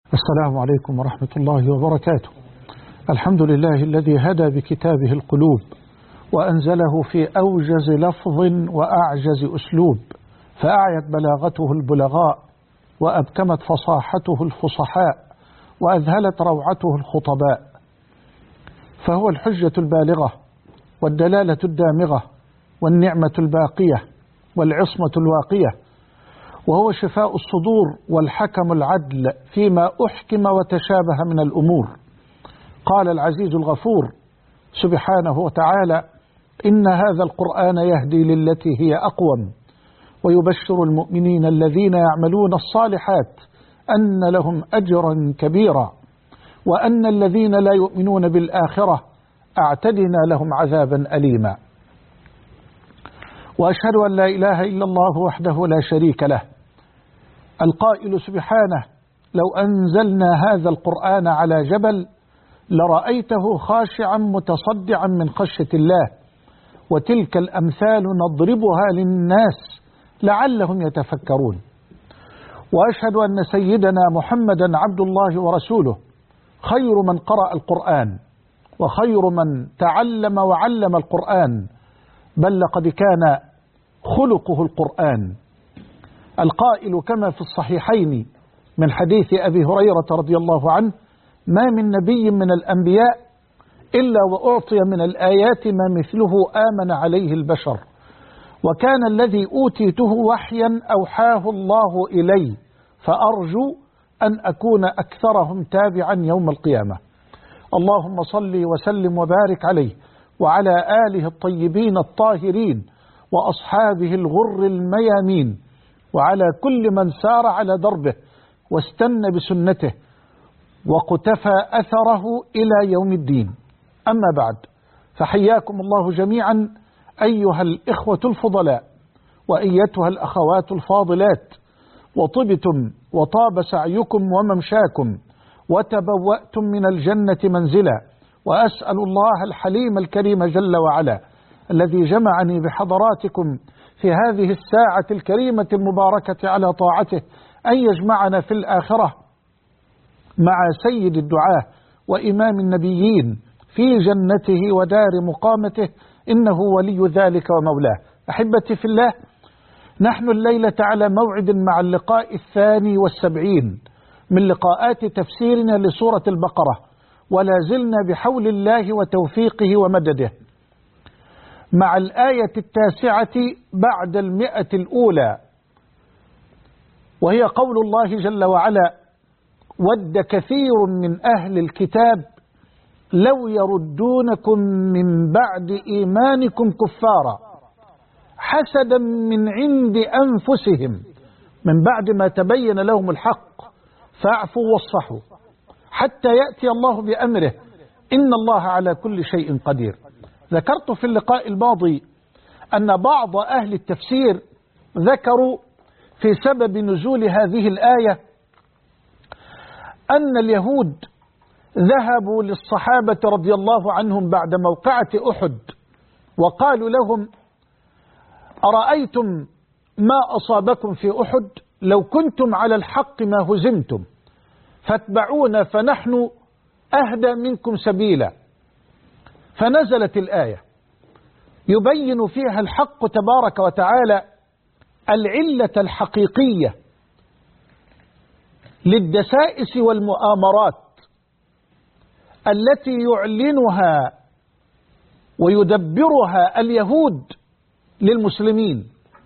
السلام عليكم ورحمة الله وبركاته. الحمد لله الذي هدى بكتابه القلوب وأنزله في أوجز لفظ وأعجز أسلوب، فأعيت بلاغته البلغاء وأبكمت فصاحته الفصحاء وأذهلت روعته الخطباء، فهو الحجة البالغة والدلالة الدامغة والنعمة الباقية والعصمة الواقية، وهو شفاء الصدور والحكم العدل فيما أحكم وتشابه من الأمور. قال العزيز الغفور سبحانه وتعالى: إن هذا القرآن يهدي للتي هي أقوم ويبشر المؤمنين الذين يعملون الصالحات أن لهم أجرا كبيرا وأن الذين لا يؤمنون بالآخرة أعتدنا لهم عذابا أليما. وأشهد أن لا إله إلا الله وحده لا شريك له، القائل سبحانه: لو أنزلنا هذا القرآن على جبل لرأيته خاشعا متصدعا من خشية الله، وتلك الأمثال نضربها للناس لعلهم يتفكرون. وأشهد أن سيدنا محمدا عبد الله ورسوله، خير من قرأ القرآن وخير من تعلم وعلم القرآن، بل لقد كان خلقه القرآن. القائل كما في الصحيحين من حديث أبي هريرة رضي الله عنه: ما من نبي من الأنبياء إلا وأعطي من الآيات ما مثله آمن عليه البشر، وكان الذي أوتيته وحيا أوحاه الله إلي، فأرجو أن أكون أكثرهم تابعا يوم القيامة. اللهم صل وسلم وبارك عليه وعلى آله الطيبين الطاهرين وأصحابه الغر الميامين، وعلى كل من سار على دربه واستنى بسنته وقتفى أثره إلى يوم الدين. أما بعد، فحياكم الله جميعا أيها الإخوة الفضلاء وأيتها الأخوات الفاضلات، وطبتم وطاب سعيكم وممشاكم وتبوأتم من الجنة منزلا، وأسأل الله الحليم الكريم جل وعلا الذي جمعني بحضراتكم في هذه الساعة الكريمة المباركة على طاعته أن يجمعنا في الآخرة مع سيد الدعاة وإمام النبيين في جنته ودار مقامته، إنه ولي ذلك ومولاه. أحبتي في الله، نحن الليلة على موعد مع اللقاء 72 من لقاءات تفسيرنا لسورة البقرة، ولا زلنا بحول الله وتوفيقه ومدده مع الآية 9 بعد 100 الأولى، وهي قول الله جل وعلا: ود كثير من أهل الكتاب لو يردونكم من بعد إيمانكم كفارا حسدا من عند أنفسهم من بعد ما تبين لهم الحق فاعفوا واصفحوا حتى يأتي الله بأمره إن الله على كل شيء قدير. ذكرت في اللقاء الماضي أن بعض أهل التفسير ذكروا في سبب نزول هذه الآية أن اليهود ذهبوا للصحابة رضي الله عنهم بعد موقعة أحد وقالوا لهم: أرأيتم ما أصابكم في أحد؟ لو كنتم على الحق ما هزمتم، فاتبعونا فنحن أهدى منكم سبيلا. فنزلت الآية يبين فيها الحق تبارك وتعالى العلة الحقيقية للدسائس والمؤامرات التي يعلنها ويدبرها اليهود للمسلمين.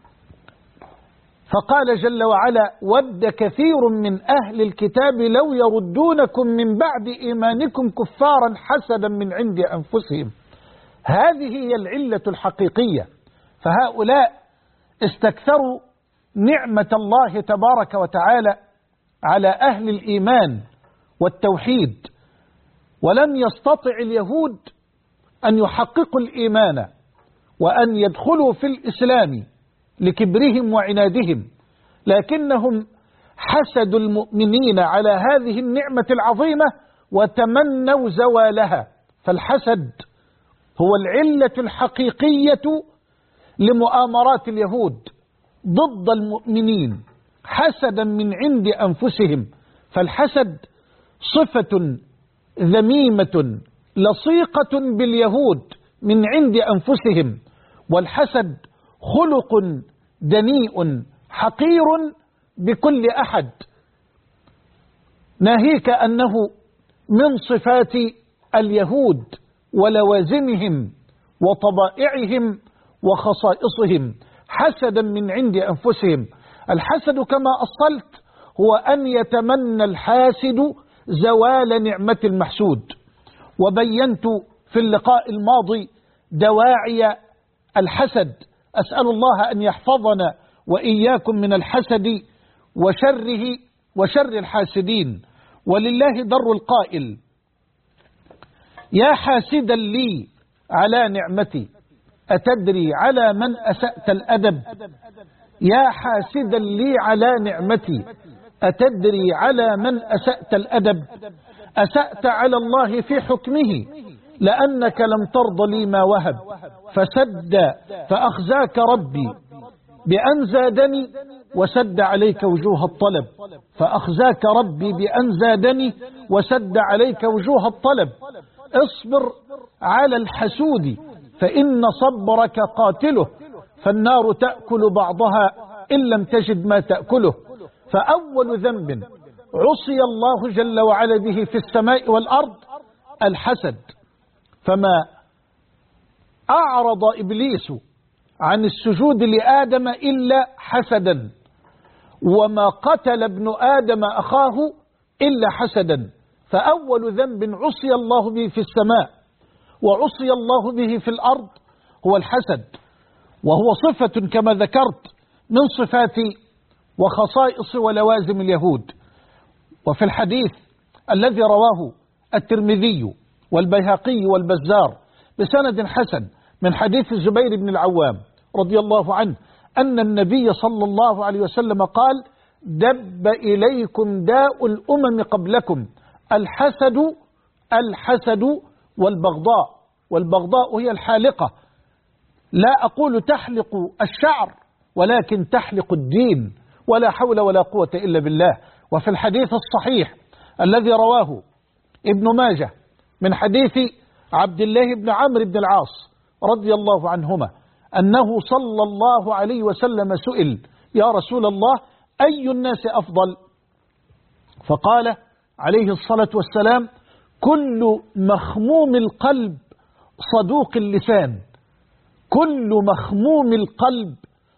فقال جل وعلا: ود كثير من أهل الكتاب لو يردونكم من بعد إيمانكم كفارا حسدا من عند أنفسهم. هذه هي العلة الحقيقية. فهؤلاء استكثروا نعمة الله تبارك وتعالى على أهل الإيمان والتوحيد، ولم يستطع اليهود أن يحققوا الإيمان وأن يدخلوا في الإسلام لكبرهم وعنادهم، لكنهم حسدوا المؤمنين على هذه النعمة العظيمة وتمنوا زوالها. فالحسد هو العلة الحقيقية لمؤامرات اليهود ضد المؤمنين حسدا من عند أنفسهم. فالحسد صفة ذميمة لصيقة باليهود من عند أنفسهم، والحسد خلق دنيء حقير بكل أحد، ناهيك أنه من صفات اليهود ولوازمهم وطبائعهم وخصائصهم، حسدا من عند أنفسهم. الحسد كما أصلت هو أن يتمنى الحاسد زوال نعمة المحسود، وبينت في اللقاء الماضي دواعي الحسد. أسأل الله أن يحفظنا وإياكم من الحسد وشره وشر الحاسدين. ولله در القائل: يا حاسدا لي على نعمتي أتدري على من أسأت الأدب؟ يا حاسدا لي على نعمتي أتدري على من أسأت الأدب؟ أسأت على الله في حكمه لأنك لم ترض لي ما وهب، فسد فأخزاك ربي بأن زادني وسد عليك وجوه الطلب، فأخزاك ربي بأن زادني وسد عليك وجوه الطلب. اصبر على الحسود فإن صبرك قاتله، فالنار تأكل بعضها إن لم تجد ما تأكله. فأول ذنب عصي الله جل وعلا به في السماء والأرض الحسد، فما أعرض إبليس عن السجود لآدم إلا حسدا، وما قتل ابن آدم أخاه إلا حسدا. فأول ذنب عصي الله به في السماء وعصي الله به في الأرض هو الحسد، وهو صفة كما ذكرت من صفات وخصائص ولوازم اليهود. وفي الحديث الذي رواه الترمذي والبيهقي والبزار بسند حسن من حديث الزبير بن العوام رضي الله عنه أن النبي صلى الله عليه وسلم قال: دب إليكم داء الأمم قبلكم الحسد والبغضاء. والبغضاء هي الحالقة، لا أقول تحلق الشعر ولكن تحلق الدين، ولا حول ولا قوة إلا بالله. وفي الحديث الصحيح الذي رواه ابن ماجه من حديث عبد الله بن عمرو بن العاص رضي الله عنهما أنه صلى الله عليه وسلم سئل: يا رسول الله أي الناس أفضل؟ فقال عليه الصلاة والسلام: كل مخموم القلب صدوق اللسان. كل مخموم القلب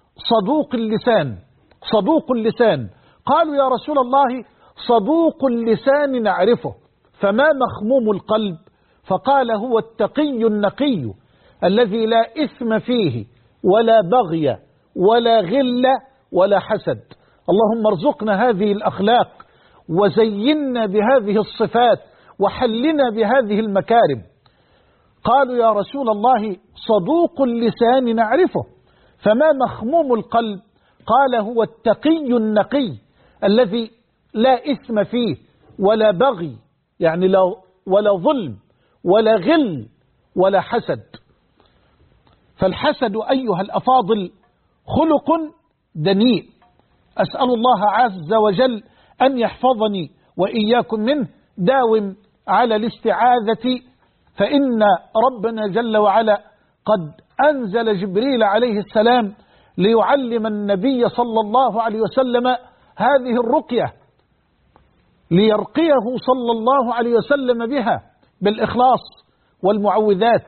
صدوق اللسان. قالوا: يا رسول الله صدوق اللسان نعرفه، فما مخموم القلب؟ فقال: هو التقي النقي الذي لا إثم فيه ولا بغي ولا غل ولا حسد. اللهم ارزقنا هذه الأخلاق وزينا بهذه الصفات وحلنا بهذه المكارم. قالوا: يا رسول الله صدوق اللسان نعرفه، فما مخموم القلب؟ قال: هو التقي النقي الذي لا إثم فيه ولا بغي، يعني ولا ظلم ولا غل ولا حسد. فالحسد أيها الأفاضل خلق دنيء، أسأل الله عز وجل أن يحفظني وإياكم منه. داوم على الاستعاذة، فإن ربنا جل وعلا قد أنزل جبريل عليه السلام ليعلم النبي صلى الله عليه وسلم هذه الرقية، ليرقيه صلى الله عليه وسلم بها بالإخلاص والمعوذات.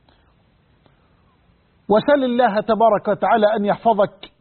وسل الله تبارك وتعالى أن يحفظك.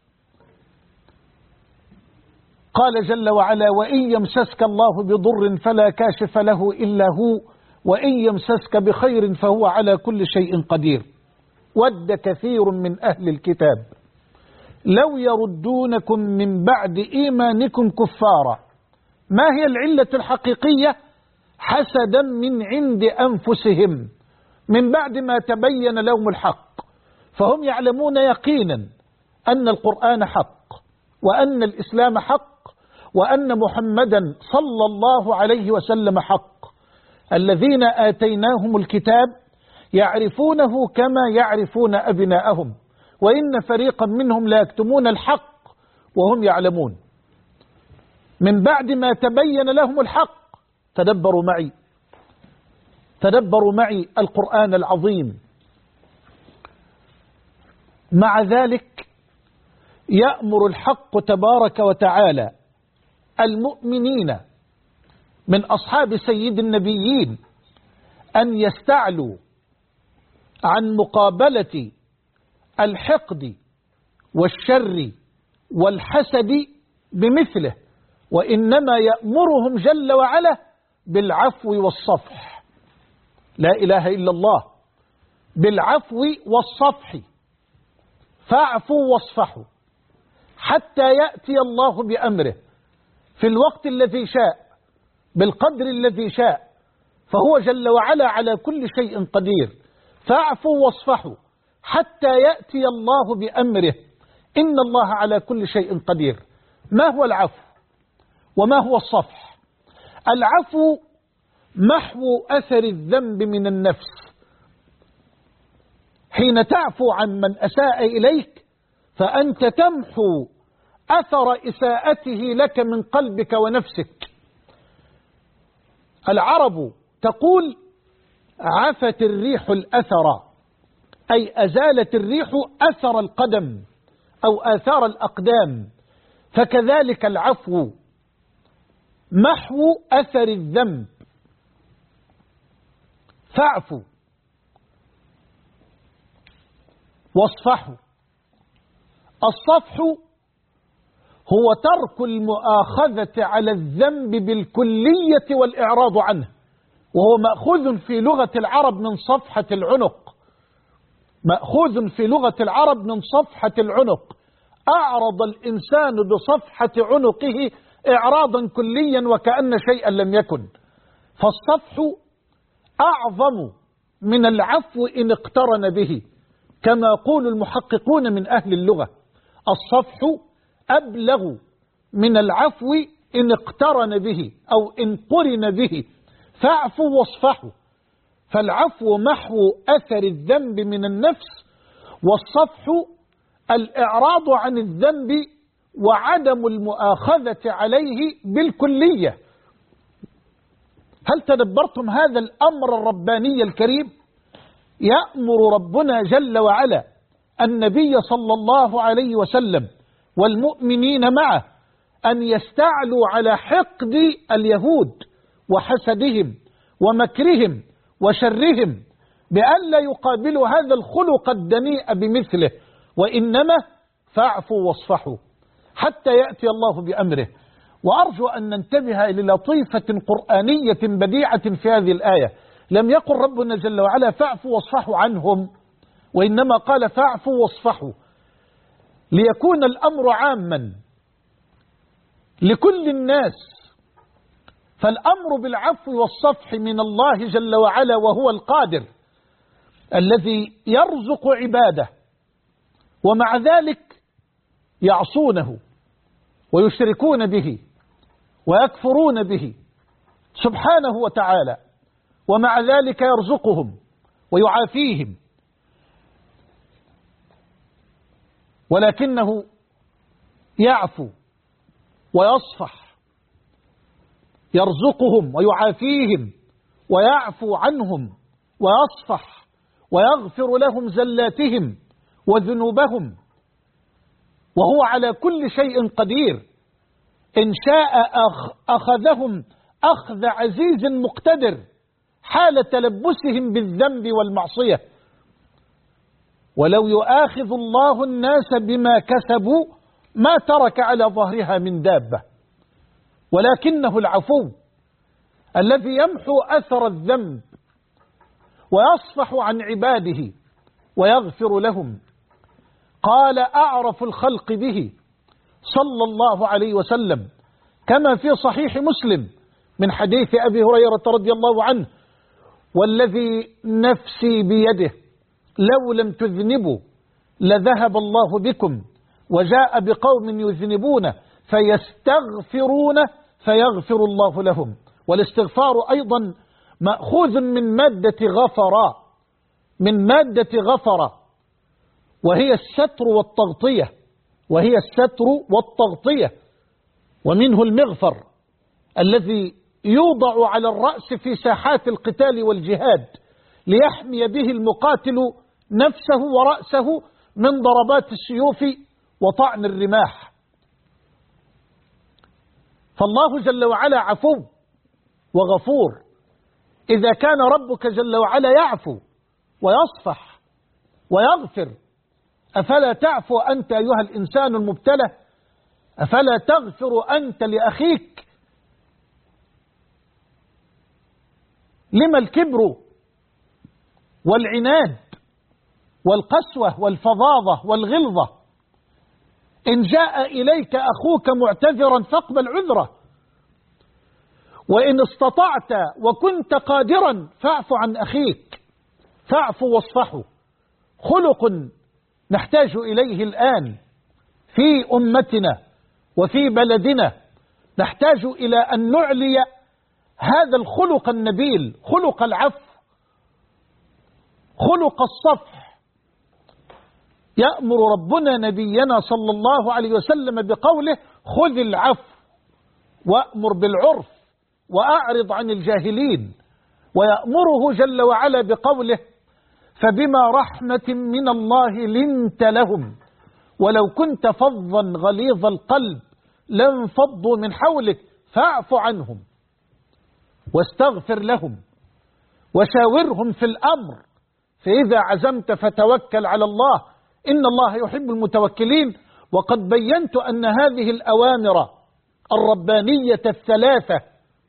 قال جل وعلا: وإن يمسسك الله بضر فلا كاشف له إلا هو، وإن يمسسك بخير فهو على كل شيء قدير. ود كثير من أهل الكتاب لو يردونكم من بعد إيمانكم كفارا. ما هي العلة الحقيقية؟ حسدا من عند أنفسهم من بعد ما تبين لهم الحق، فهم يعلمون يقينا أن القرآن حق، وأن الإسلام حق، وأن محمدا صلى الله عليه وسلم حق. الذين آتيناهم الكتاب يعرفونه كما يعرفون أبناءهم، وإن فريقا منهم لا يكتمون الحق وهم يعلمون. من بعد ما تبين لهم الحق تدبروا معي القرآن العظيم. مع ذلك يأمر الحق تبارك وتعالى المؤمنين من أصحاب سيد النبيين أن يستعلوا عن مقابلة الحقد والشر والحسد بمثله، وإنما يأمرهم جل وعلا بالعفو والصفح. لا إله إلا الله، بالعفو والصفح. فاعفوا واصفحوا حتى يأتي الله بأمره في الوقت الذي شاء بالقدر الذي شاء، فهو جل وعلا على كل شيء قدير. فاعفوا واصفحوا حتى يأتي الله بأمره، إن الله على كل شيء قدير. ما هو العفو وما هو الصفح؟ العفو محو أثر الذنب من النفس. حين تعفو عن من أساء إليك فأنت تمحو أثر إساءته لك من قلبك ونفسك. العرب تقول عفت الريح الأثر، أي أزالت الريح أثر القدم أو آثار الأقدام. فكذلك العفو محو أثر الذنب. فاعفوا واصفحوا. الصفح هو ترك المؤاخذة على الذنب بالكلية والإعراض عنه، وهو مأخوذ في لغة العرب من صفحة العنق. مأخوذ في لغة العرب من صفحة العنق. أعرض الإنسان بصفحة عنقه إعراضا كليا وكأن شيئا لم يكن. فالصفح أعظم من العفو إن اقترن به، كما يقول المحققون من أهل اللغة. الصفح أبلغ من العفو إن اقترن به أو إن قرن به. فاعفوا واصفحوا. فالعفو محو أثر الذنب من النفس، والصفح الإعراض عن الذنب وعدم المؤاخذة عليه بالكلية. هل تدبرتم هذا الأمر الرباني الكريم؟ يأمر ربنا جل وعلا النبي صلى الله عليه وسلم والمؤمنين معه أن يستعلوا على حقد اليهود وحسدهم ومكرهم وشرهم، بأن لا يقابلوا هذا الخلق الدنيء بمثله، وإنما فاعفوا واصفحوا حتى يأتي الله بأمره. وأرجو أن ننتبه للطيفة قرآنية بديعة في هذه الآية. لم يقل ربنا جل وعلا فاعفوا واصفحوا عنهم، وإنما قال فاعفوا واصفحوا، ليكون الأمر عاما لكل الناس. فالأمر بالعفو والصفح من الله جل وعلا، وهو القادر الذي يرزق عباده، ومع ذلك يعصونه ويشركون به ويكفرون به سبحانه وتعالى، ومع ذلك يرزقهم ويعافيهم، ولكنه يعفو ويصفح. يرزقهم ويعافيهم ويعفو عنهم ويصفح ويغفر لهم زلاتهم وذنوبهم، وهو على كل شيء قدير. إن شاء أخذهم أخذ عزيز مقتدر حال تلبسهم بالذنب والمعصية. ولو يؤاخذ الله الناس بما كسبوا ما ترك على ظهرها من دابة، ولكنه العفو الذي يمحو أثر الذنب ويصفح عن عباده ويغفر لهم. قال أعرف الخلق به صلى الله عليه وسلم، كما في صحيح مسلم من حديث أبي هريرة رضي الله عنه: والذي نفسي بيده لو لم تذنبوا لذهب الله بكم وجاء بقوم يذنبون فيستغفرون فيغفر الله لهم. والاستغفار أيضا مأخوذ من مادة غفر، من مادة غفر، وهي الستر والتغطية، وهي الستر والتغطية، ومنه المغفر الذي يوضع على الرأس في ساحات القتال والجهاد ليحمي به المقاتل نفسه ورأسه من ضربات السيوف وطعن الرماح. فالله جل وعلا عفو وغفور. إذا كان ربك جل وعلا يعفو ويصفح ويغفر، أفلا تعفو أنت أيها الإنسان المبتلى؟ أفلا تغفر أنت لأخيك؟ لما الكبر والعناد والقسوة والفظاظة والغلظة؟ إن جاء إليك أخوك معتذرا فاقبل عذره، وإن استطعت وكنت قادرا فاعف عن أخيك. فاعفوا واصفحوا، خلق نحتاج إليه الآن في أمتنا وفي بلدنا. نحتاج إلى أن نعلي هذا الخلق النبيل، خلق العفو، خلق الصفح. يأمر ربنا نبينا صلى الله عليه وسلم بقوله: خذ العفو وأمر بالعرف وأعرض عن الجاهلين. ويأمره جل وعلا بقوله: فبما رحمة من الله لنت لهم ولو كنت فظا غليظ القلب لانفضوا من حولك فاعف عنهم واستغفر لهم وشاورهم في الأمر فإذا عزمت فتوكل على الله إن الله يحب المتوكلين. وقد بينت أن هذه الأوامر الربانية الثلاثة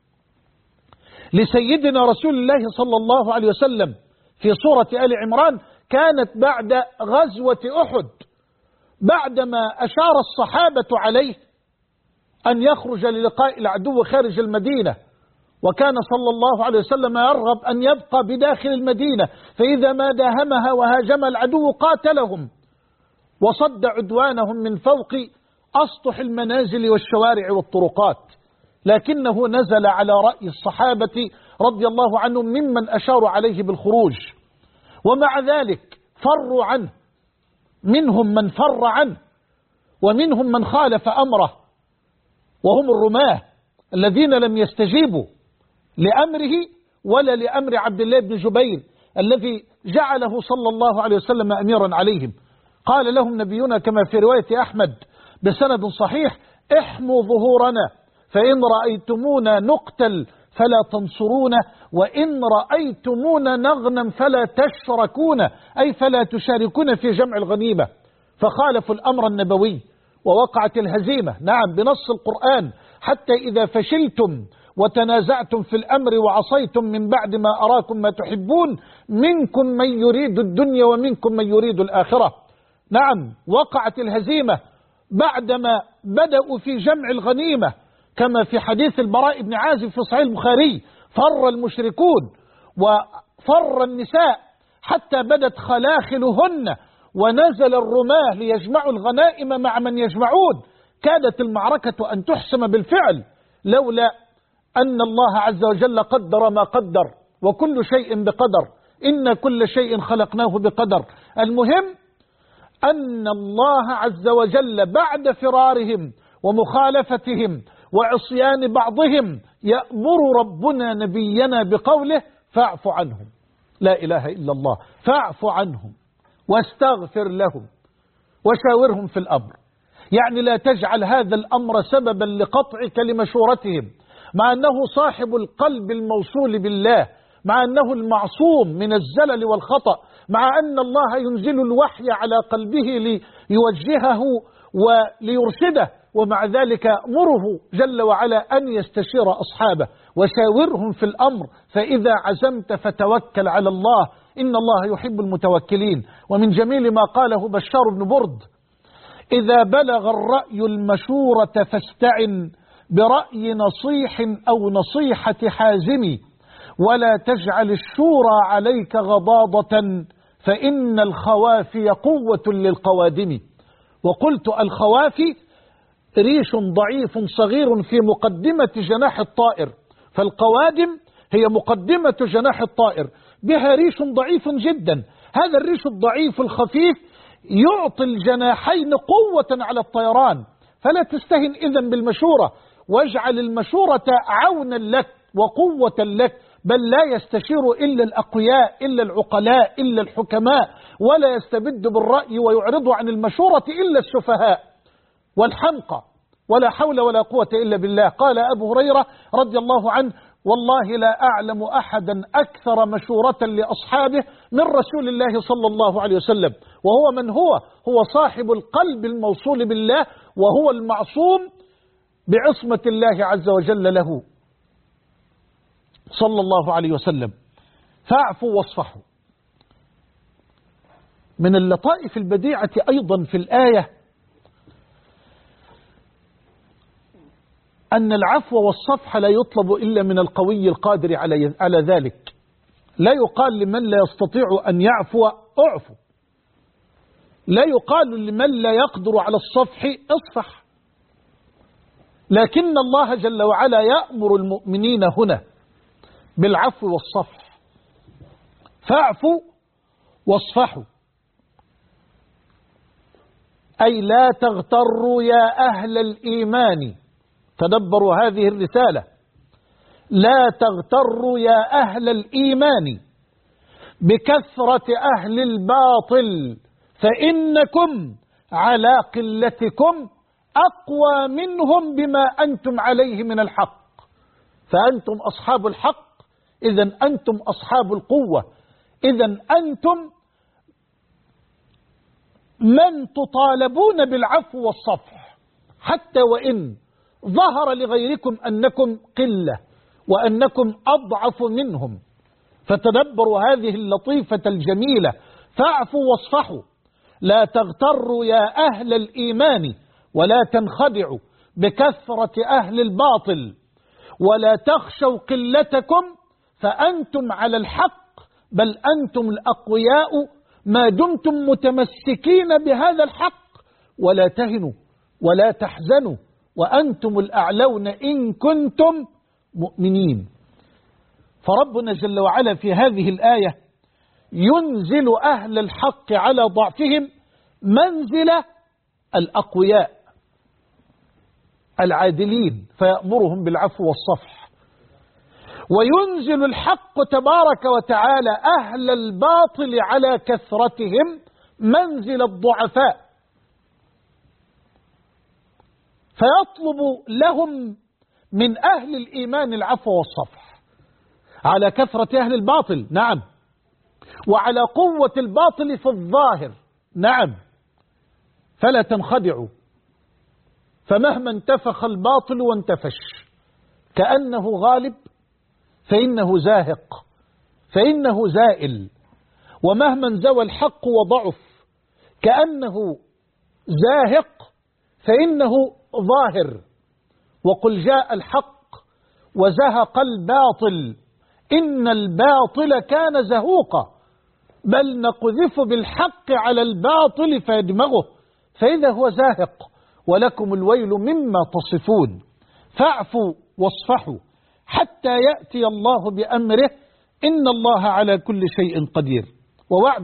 لسيدنا رسول الله صلى الله عليه وسلم في سورة آل عمران كانت بعد غزوة أحد، بعدما أشار الصحابة عليه أن يخرج للقاء العدو خارج المدينة، وكان صلى الله عليه وسلم يرغب أن يبقى بداخل المدينة، فإذا ما داهمها وهاجم العدو قاتلهم وصد عدوانهم من فوق أسطح المنازل والشوارع والطرقات، لكنه نزل على رأي الصحابة رضي الله عنهم ممن أشاروا عليه بالخروج، ومع ذلك فروا عنه، منهم من فر عنه ومنهم من خالف أمره، وهم الرماة الذين لم يستجيبوا لأمره ولا لأمر عبد الله بن جبير الذي جعله صلى الله عليه وسلم أميرا عليهم. قال لهم نبينا كما في رواية أحمد بسند صحيح: احموا ظهورنا فإن رأيتمونا نقتل فلا تنصرونا وإن رأيتمونا نغنم فلا تشركون، أي فلا تشاركون في جمع الغنيمة. فخالفوا الأمر النبوي ووقعت الهزيمة، نعم بنص القرآن: حتى إذا فشلتم وتنازعتم في الأمر وعصيتم من بعد ما أراكم ما تحبون منكم من يريد الدنيا ومنكم من يريد الآخرة. نعم وقعت الهزيمة بعدما بدأوا في جمع الغنيمة، كما في حديث البراء بن عازب في صحيح البخاري: فر المشركون وفر النساء حتى بدت خلاخلهن ونزل الرماة ليجمعوا الغنائم مع من يجمعون. كادت المعركة أن تحسم بالفعل لولا أن الله عز وجل قدر ما قدر، وكل شيء بقدر، إن كل شيء خلقناه بقدر. المهم أن الله عز وجل بعد فرارهم ومخالفتهم وعصيان بعضهم يأمر ربنا نبينا بقوله: فاعف عنهم. لا إله إلا الله. فاعف عنهم واستغفر لهم وشاورهم في الأمر. يعني لا تجعل هذا الأمر سببا لقطعك لمشورتهم، مع أنه صاحب القلب الموصول بالله، مع أنه المعصوم من الزلل والخطأ، مع أن الله ينزل الوحي على قلبه ليوجهه وليرشده، ومع ذلك أمره جل وعلا أن يستشير أصحابه وشاورهم في الأمر فإذا عزمت فتوكل على الله إن الله يحب المتوكلين. ومن جميل ما قاله بشار بن برد: إذا بلغ الرأي المشورة فاستعن برأي نصيح أو نصيحة حازم ولا تجعل الشورى عليك غضاضة فإن الخوافي قوة للقوادم. وقلت: الخوافي ريش ضعيف صغير في مقدمة جناح الطائر، فالقوادم هي مقدمة جناح الطائر، بها ريش ضعيف جدا. هذا الريش الضعيف الخفيف يعطي الجناحين قوة على الطيران، فلا تستهن إذن بالمشورة، واجعل المشورة عونا لك وقوة لك، بل لا يستشير إلا الأقوياء إلا العقلاء إلا الحكماء، ولا يستبد بالرأي ويعرض عن المشورة إلا السفهاء والحمقى، ولا حول ولا قوة إلا بالله. قال أبو هريرة رضي الله عنه: والله لا أعلم أحدا أكثر مشورة لأصحابه من رسول الله صلى الله عليه وسلم. وهو من هو صاحب القلب الموصول بالله، وهو المعصوم بعصمة الله عز وجل له صلى الله عليه وسلم. فاعفوا واصفحوا. من اللطائف البديعة أيضا في الآية أن العفو والصفح لا يطلب إلا من القوي القادر على ذلك. لا يقال لمن لا يستطيع أن يعفو اعفو، لا يقال لمن لا يقدر على الصفح اصفح، لكن الله جل وعلا يأمر المؤمنين هنا بالعفو والصفح. فاعفوا واصفحوا، أي لا تغتروا يا أهل الإيمان. تدبروا هذه الرسالة: لا تغتروا يا أهل الإيمان بكثرة أهل الباطل، فإنكم على قلتكم أقوى منهم بما أنتم عليه من الحق. فأنتم أصحاب الحق، إذن أنتم أصحاب القوة، إذن أنتم من تطالبون بالعفو والصفح، حتى وإن ظهر لغيركم أنكم قلة وأنكم أضعف منهم. فتدبروا هذه اللطيفة الجميلة: فاعفوا واصفحوا، لا تغتروا يا أهل الإيمان، ولا تنخدعوا بكثرة أهل الباطل، ولا تخشوا قلتكم، فأنتم على الحق، بل أنتم الأقوياء ما دمتم متمسكين بهذا الحق. ولا تهنوا ولا تحزنوا وأنتم الأعلون إن كنتم مؤمنين. فربنا جل وعلا في هذه الآية ينزل أهل الحق على ضعفهم منزل الأقوياء العادلين، فيأمرهم بالعفو والصفح. وينزل الحق تبارك وتعالى أهل الباطل على كثرتهم منزل الضعفاء، فيطلب لهم من أهل الإيمان العفو والصفح على كثرة أهل الباطل، نعم، وعلى قوة الباطل في الظاهر، نعم. فلا تنخدعوا، فمهما انتفخ الباطل وانتفش كأنه غالب فإنه زاهق، فإنه زائل. ومهما انزوى الحق وضعف كأنه زاهق فإنه ظاهر. وقل جاء الحق وزهق الباطل إن الباطل كان زهوقا، بل نقذف بالحق على الباطل فيدمغه فإذا هو زاهق، ولكم الويل مما تصفون. فاعفوا واصفحوا حتى يأتي الله بأمره، إن الله على كل شيء قدير. ووعد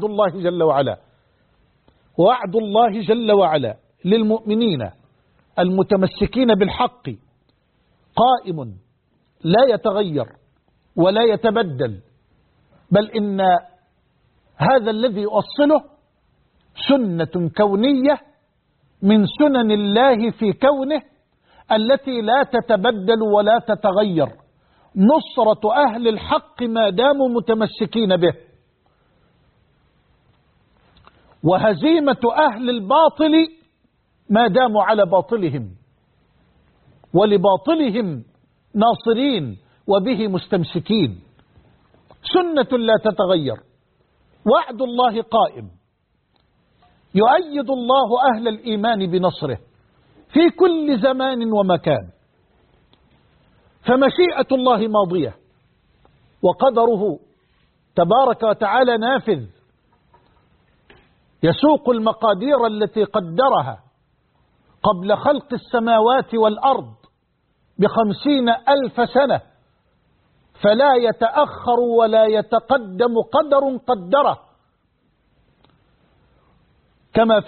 الله جل وعلا للمؤمنين المتمسكين بالحق قائم لا يتغير ولا يتبدل، بل إن هذا الذي يؤصله سنة كونية من سنن الله في كونه التي لا تتبدل ولا تتغير، نصرة أهل الحق ما داموا متمسكين به، وهزيمة أهل الباطل ما داموا على باطلهم، ولباطلهم ناصرين وبه مستمسكين. سنة لا تتغير، وعد الله قائم، يؤيد الله أهل الإيمان بنصره في كل زمان ومكان. فمشيئة الله ماضية، وقدره تبارك وتعالى نافذ، يسوق المقادير التي قدرها قبل خلق السماوات والأرض ب50,000 سنة، فلا يتأخر ولا يتقدم قدر قدره. كما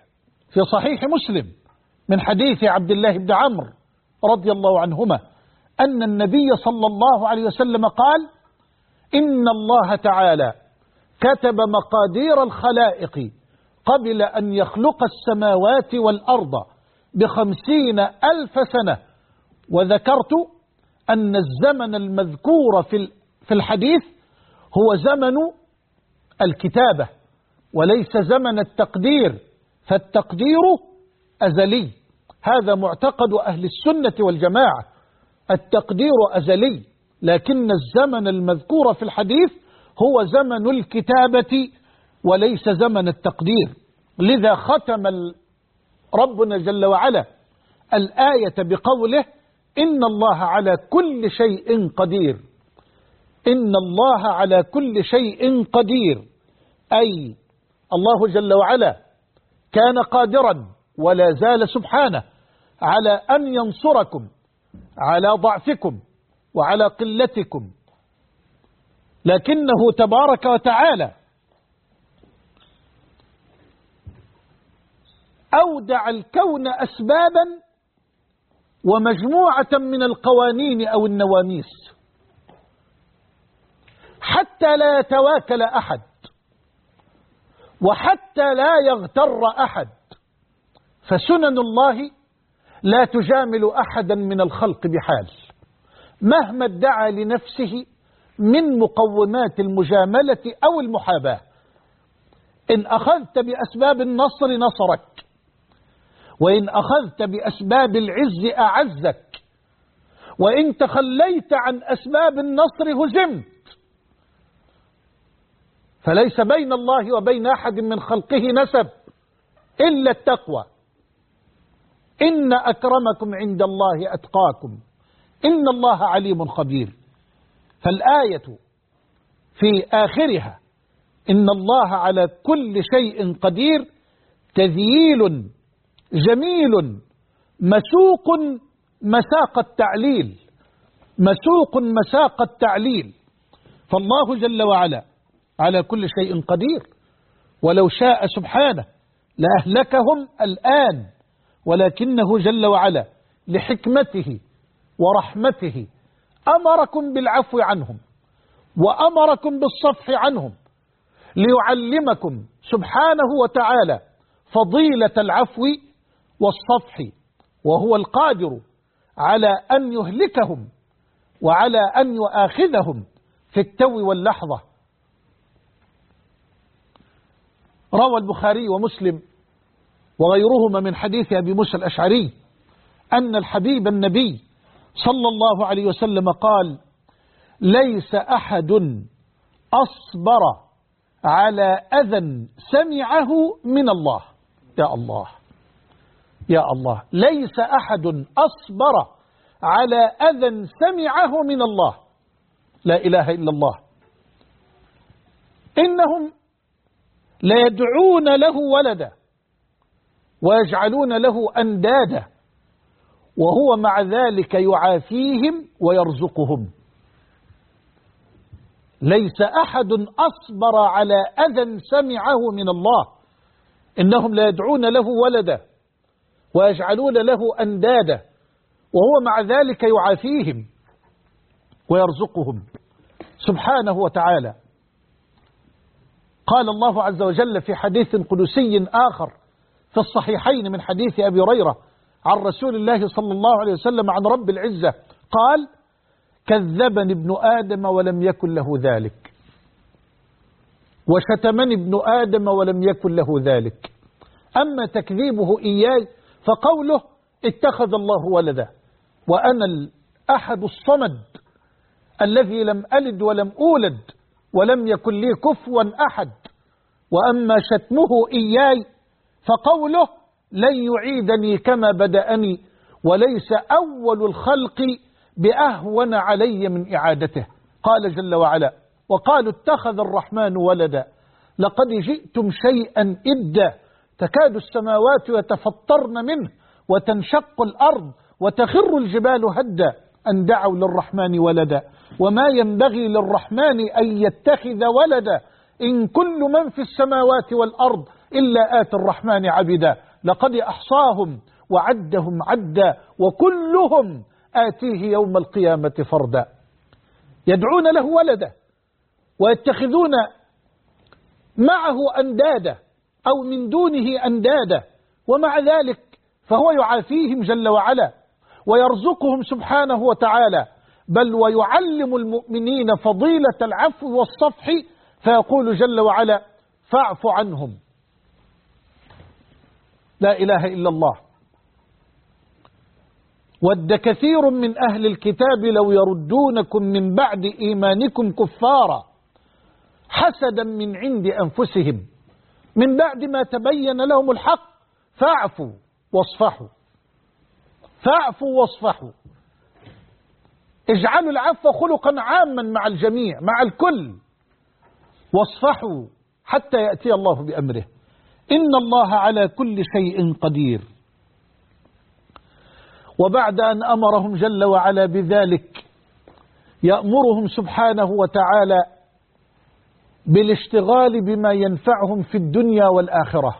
في صحيح مسلم من حديث عبد الله بن عمرو رضي الله عنهما أن النبي صلى الله عليه وسلم قال: إن الله تعالى كتب مقادير الخلائق قبل أن يخلق السماوات والأرض ب50,000 سنة. وذكرت أن الزمن المذكور في الحديث هو زمن الكتابة وليس زمن التقدير، فالتقدير أزلي. هذا معتقد أهل السنة والجماعة، التقدير أزلي، لكن الزمن المذكور في الحديث هو زمن الكتابة وليس زمن التقدير. لذا ختم ربنا جل وعلا الآية بقوله: إن الله على كل شيء قدير. إن الله على كل شيء قدير، أي الله جل وعلا كان قادرا ولا زال سبحانه على أن ينصركم على ضعفكم وعلى قلتكم، لكنه تبارك وتعالى أودع الكون أسبابا ومجموعة من القوانين أو النواميس حتى لا يتواكل أحد وحتى لا يغتر أحد، فسنن الله لا تجامل أحدا من الخلق بحال مهما ادعى لنفسه من مقومات المجاملة أو المحاباة. إن أخذت بأسباب النصر نصرك، وإن أخذت بأسباب العز أعزك، وإن تخليت عن أسباب النصر هزمت. فليس بين الله وبين أحد من خلقه نسب إلا التقوى. إن أكرمكم عند الله أتقاكم إن الله عليم خبير. فالآية في آخرها إن الله على كل شيء قدير تذييل جميل مسوق مساق التعليل، مسوق مساق التعليل. فالله جل وعلا على كل شيء قدير، ولو شاء سبحانه لأهلكهم الآن، ولكنه جل وعلا لحكمته ورحمته أمركم بالعفو عنهم وأمركم بالصفح عنهم ليعلمكم سبحانه وتعالى فضيلة العفو والصفح، وهو القادر على أن يهلكهم وعلى أن يؤاخذهم في التو واللحظة. روى البخاري ومسلم وغيرهما من حديث أبي موسى الأشعري أن الحبيب النبي صلى الله عليه وسلم قال: ليس أحد أصبر على أذى سمعه من الله. يا الله يا الله، ليس أحد أصبر على أذى سمعه من الله. لا إله إلا الله. إنهم ليدعون له ولدا ويجعلون له أندادا وهو مع ذلك يعافيهم ويرزقهم. ليس أحد أصبر على أذى سمعه من الله. إنهم ليدعون له ولدا ويجعلون له أندادا وهو مع ذلك يعافيهم ويرزقهم سبحانه وتعالى. قال الله عز وجل في حديث قدسي آخر في الصحيحين من حديث أبي هريرة عن رسول الله صلى الله عليه وسلم عن رب العزة قال: كذبني ابن آدم ولم يكن له ذلك، وشتمني ابن آدم ولم يكن له ذلك. أما تكذيبه إياي فقوله: اتخذ الله ولدا وأنا الأحد الصمد الذي لم ألد ولم أولد ولم يكن لي كفوا أحد. وأما شتمه إياي فقوله: لن يعيدني كما بدأني وليس أول الخلق بأهون علي من إعادته. قال جل وعلا: وقالوا اتخذ الرحمن ولدا لقد جئتم شيئا إدا تكاد السماوات يتفطرن منه وتنشق الأرض وتخر الجبال هدا أن دعوا للرحمن ولدا وما ينبغي للرحمن أن يتخذ ولدا إن كل من في السماوات والأرض إلا آتي الرحمن عبدا لقد أحصاهم وعدهم عدا وكلهم آتيه يوم القيامة فردا. يدعون له ولدا ويتخذون معه أندادا أو من دونه أندادا، ومع ذلك فهو يعافيهم جل وعلا ويرزقهم سبحانه وتعالى، بل ويعلم المؤمنين فضيلة العفو والصفح، فيقول جل وعلا: فاعف عنهم. لا إله إلا الله. ود كثير من أهل الكتاب لو يردونكم من بعد إيمانكم كفارا حسدا من عند أنفسهم من بعد ما تبين لهم الحق فاعفوا واصفحوا. فاعفوا واصفحوا. اجعلوا العفو خلقا عاما مع الجميع، مع الكل. واصفحوا حتى يأتي الله بأمره، إن الله على كل شيء قدير. وبعد أن أمرهم جل وعلا بذلك يأمرهم سبحانه وتعالى بالاشتغال بما ينفعهم في الدنيا والآخرة.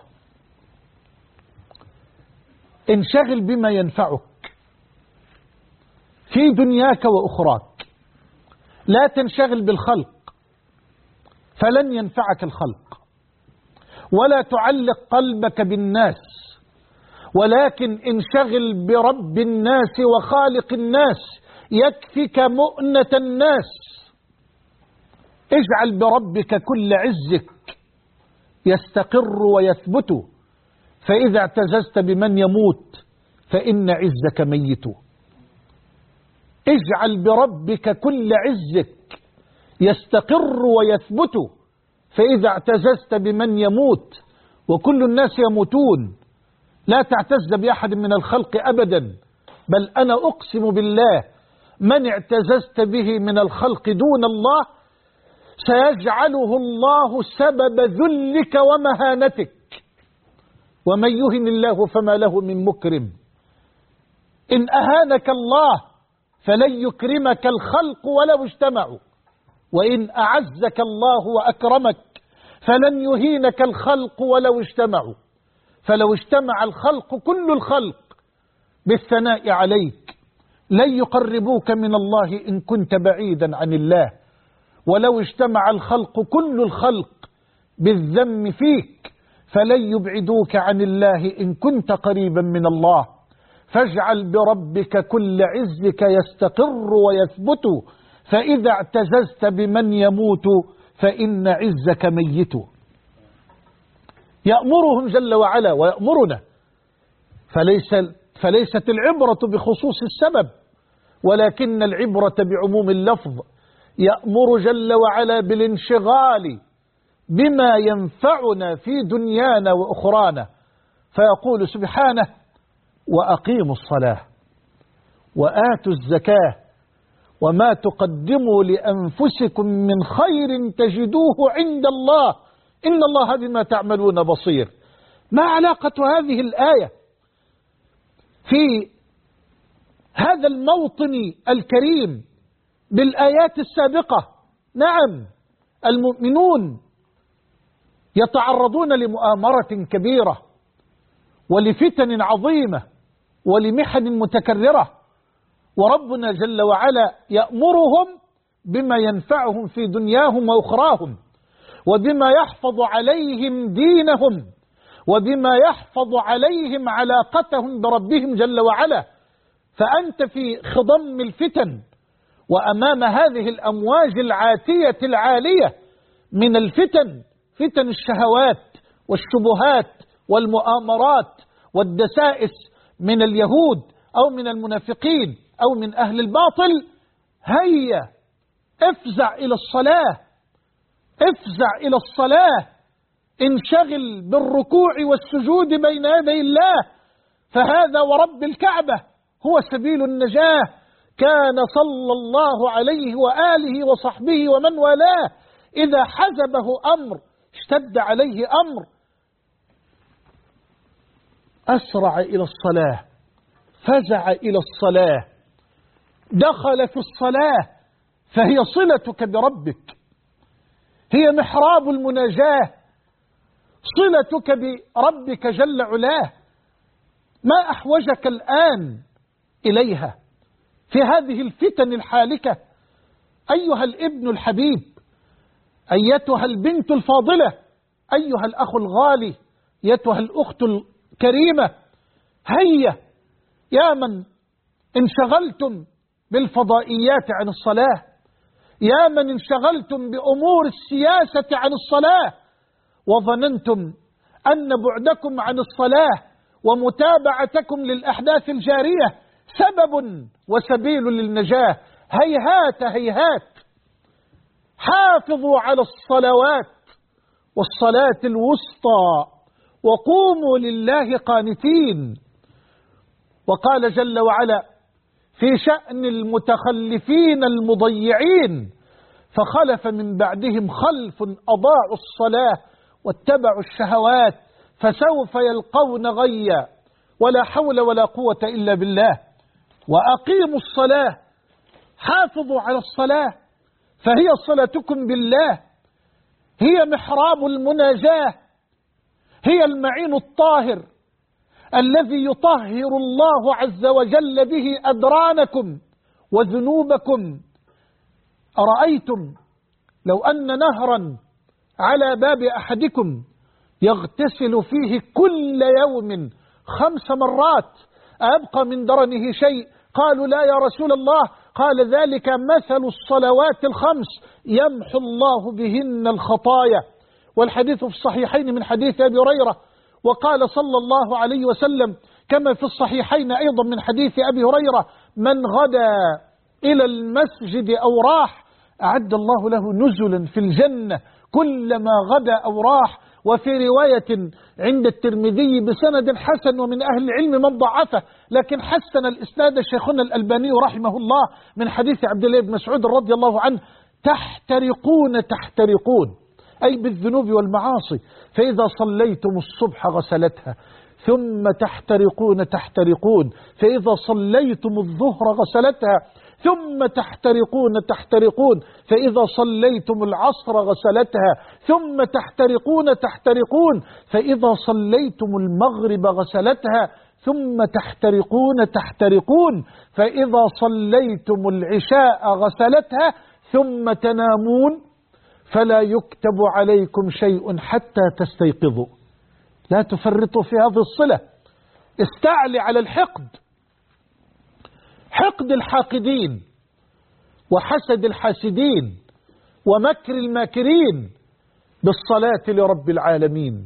انشغل بما ينفعك في دنياك وأخراك، لا تنشغل بالخلق فلن ينفعك الخلق، ولا تعلق قلبك بالناس، ولكن انشغل برب الناس وخالق الناس يكفك مؤنة الناس. اجعل بربك كل عزك يستقر ويثبت، فإذا اعتززت بمن يموت فإن عزك ميت. اجعل بربك كل عزك يستقر ويثبت، فإذا اعتززت بمن يموت، وكل الناس يموتون، لا تعتز بأحد من الخلق أبدا، بل أنا أقسم بالله من اعتززت به من الخلق دون الله سيجعله الله سبب ذلك ومهانتك، ومن يهن الله فما له من مكرم. إن أهانك الله فلن يكرمك الخلق ولو اجتمعوا، وإن أعزك الله وأكرمك فلن يهينك الخلق ولو اجتمعوا. فلو اجتمع الخلق كل الخلق بالثناء عليك لن يقربوك من الله إن كنت بعيدا عن الله، ولو اجتمع الخلق كل الخلق بالذم فيك فلن يبعدوك عن الله إن كنت قريبا من الله. فاجعل بربك كل عزك يستقر ويثبت، فإذا اعتززت بمن يموت فإن عزك ميت. يأمرهم جل وعلا ويأمرنا، فليست العبرة بخصوص السبب ولكن العبرة بعموم اللفظ. يأمر جل وعلا بالانشغال بما ينفعنا في دنيانا وأخرانا، فيقول سبحانه: وأقيموا الصلاة وآتوا الزكاة وما تقدموا لأنفسكم من خير تجدوه عند الله إن الله بما تعملون بصير. ما علاقة هذه الآية في هذا الموطن الكريم بالآيات السابقة؟ نعم، المؤمنون يتعرضون لمؤامرة كبيرة ولفتن عظيمة ولمحن متكررة، وربنا جل وعلا يأمرهم بما ينفعهم في دنياهم وأخراهم، وبما يحفظ عليهم دينهم، وبما يحفظ عليهم علاقتهم بربهم جل وعلا. فأنت في خضم الفتن وأمام هذه الأمواج العاتية العالية من الفتن، فتن الشهوات والشبهات والمؤامرات والدسائس من اليهود أو من المنافقين أو من أهل الباطل، هيا افزع إلى الصلاة، افزع إلى الصلاة، انشغل بالركوع والسجود بين يدي الله، فهذا ورب الكعبة هو سبيل النجاة. كان صلى الله عليه وآله وصحبه ومن والاه إذا حزبه أمر اشتد عليه أمر أسرع إلى الصلاة، فزع إلى الصلاة، دخل في الصلاة، فهي صلتك بربك، هي محراب المناجاة، صلتك بربك جل علاه. ما أحوجك الآن إليها؟ في هذه الفتن الحالكة. أيها الابن الحبيب، أيتها البنت الفاضلة، أيها الأخ الغالي، أيتها الأخت الكريمة، هيا يا من انشغلتم بالفضائيات عن الصلاة، يا من انشغلتم بأمور السياسة عن الصلاة، وظننتم أن بعدكم عن الصلاة ومتابعتكم للأحداث الجارية سبب وسبيل للنجاة. هيهات هيهات، حافظوا على الصلوات والصلاة الوسطى وقوموا لله قانتين. وقال جل وعلا في شأن المتخلفين المضيعين: فخلف من بعدهم خلف أضاعوا الصلاة واتبعوا الشهوات فسوف يلقون غيا ولا حول ولا قوة إلا بالله. وأقيموا الصلاة، حافظوا على الصلاة، فهي صلتكم بالله، هي محراب المناجاة، هي المعين الطاهر الذي يطهر الله عز وجل به أدرانكم وذنوبكم. أرأيتم لو أن نهرا على باب أحدكم يغتسل فيه كل يوم 5 مرات أبقى من درنه شيء؟ قالوا لا يا رسول الله. قال ذلك مثل الصلوات الخمس يمحو الله بهن الخطايا. والحديث في الصحيحين من حديث أبي هريرة. وقال صلى الله عليه وسلم كما في الصحيحين أيضا من حديث أبي هريرة: من غدا إلى المسجد أو راح أعد الله له نزلا في الجنة كلما غدا أو راح. وفي رواية عند الترمذي بسند حسن، ومن أهل العلم من ضعفه، لكن حسن الإسناد شيخنا الألباني رحمه الله، من حديث عبد الله بن مسعود رضي الله عنه: تحترقون أي بالذنوب والمعاصي، فإذا صليتم الصبح غسلتها، ثم تحترقون فإذا صليتم الظهر غسلتها، ثم تحترقون فإذا صليتم العصر غسلتها، ثم تحترقون فإذا صليتم المغرب غسلتها، ثم تحترقون فإذا صليتم العشاء غسلتها، ثم تنامون فلا يكتب عليكم شيء حتى تستيقظوا. لا تفرطوا في هذه الصلة. استعلي على الحقد، حقد الحاقدين وحسد الحاسدين ومكر الماكرين بالصلاة لرب العالمين.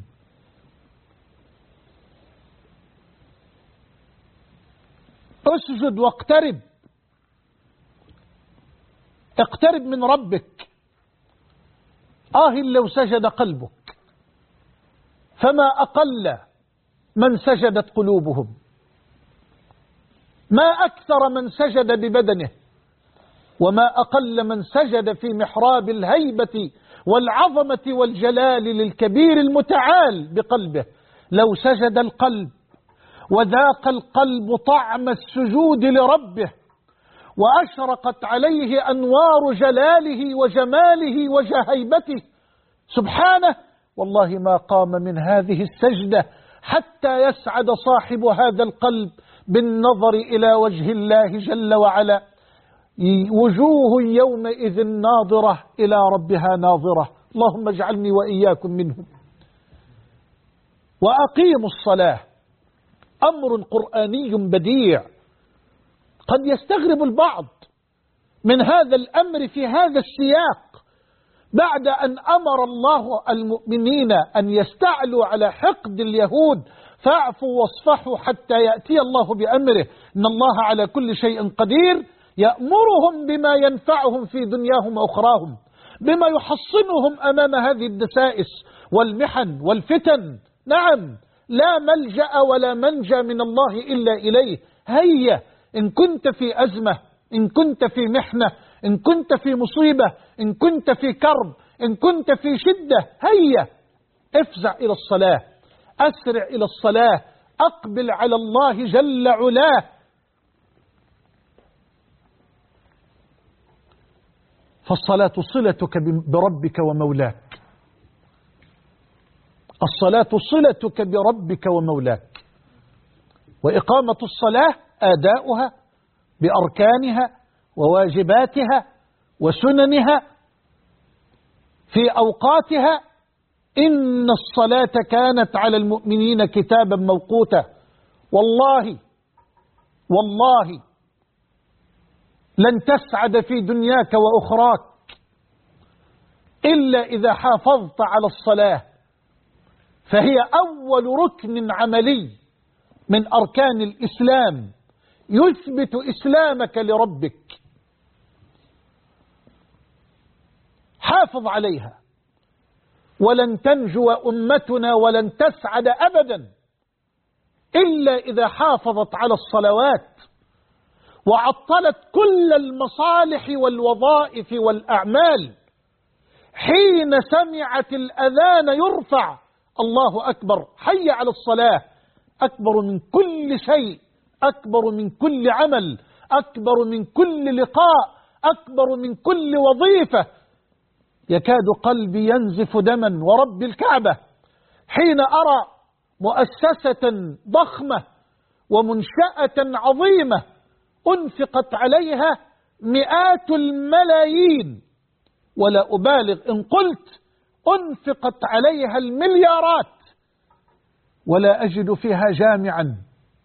اسجد واقترب، اقترب من ربك. لو سجد قلبك، فما أقل من سجدت قلوبهم، ما أكثر من سجد ببدنه، وما أقل من سجد في محراب الهيبة والعظمة والجلال للكبير المتعال بقلبه. لو سجد القلب وذاق القلب طعم السجود لربه وأشرقت عليه أنوار جلاله وجماله وهيبته سبحانه، والله ما قام من هذه السجدة حتى يسعد صاحب هذا القلب بالنظر إلى وجه الله جل وعلا. وجوه يومئذ ناظرة إلى ربها ناظرة. اللهم اجعلني وإياكم منهم. وأقيموا الصلاة، أمر قرآني بديع. قد يستغرب البعض من هذا الأمر في هذا السياق، بعد أن أمر الله المؤمنين أن يستعلوا على حقد اليهود: فاعفوا واصفحوا حتى يأتي الله بأمره إن الله على كل شيء قدير. يأمرهم بما ينفعهم في دنياهم وأخراهم، بما يحصنهم أمام هذه الدسائس والمحن والفتن. نعم، لا ملجأ ولا منجى من الله إلا إليه. هيا، إن كنت في أزمة، إن كنت في محنة، إن كنت في مصيبة، إن كنت في كرب، إن كنت في شدة، هيا افزع إلى الصلاة، أسرع إلى الصلاة، أقبل على الله جل علاه. فالصلاة صلتك بربك ومولاك، الصلاة صلتك بربك ومولاك. وإقامة الصلاة آداؤها بأركانها وواجباتها وسننها في أوقاتها. إن الصلاة كانت على المؤمنين كتابا موقوتا. والله لن تسعد في دنياك وأخراك إلا إذا حافظت على الصلاة، فهي أول ركن عملي من أركان الإسلام يثبت إسلامك لربك. حافظ عليها، ولن تنجو أمتنا ولن تسعد أبدا إلا إذا حافظت على الصلوات وعطلت كل المصالح والوظائف والأعمال. حين سمعت الأذان يرفع الله أكبر، حي على الصلاة، أكبر من كل شيء، أكبر من كل عمل، أكبر من كل لقاء، أكبر من كل وظيفة. يكاد قلبي ينزف دما ورب الكعبة حين أرى مؤسسة ضخمة ومنشأة عظيمة أنفقت عليها مئات الملايين، ولا أبالغ إن قلت أنفقت عليها المليارات، ولا أجد فيها جامعا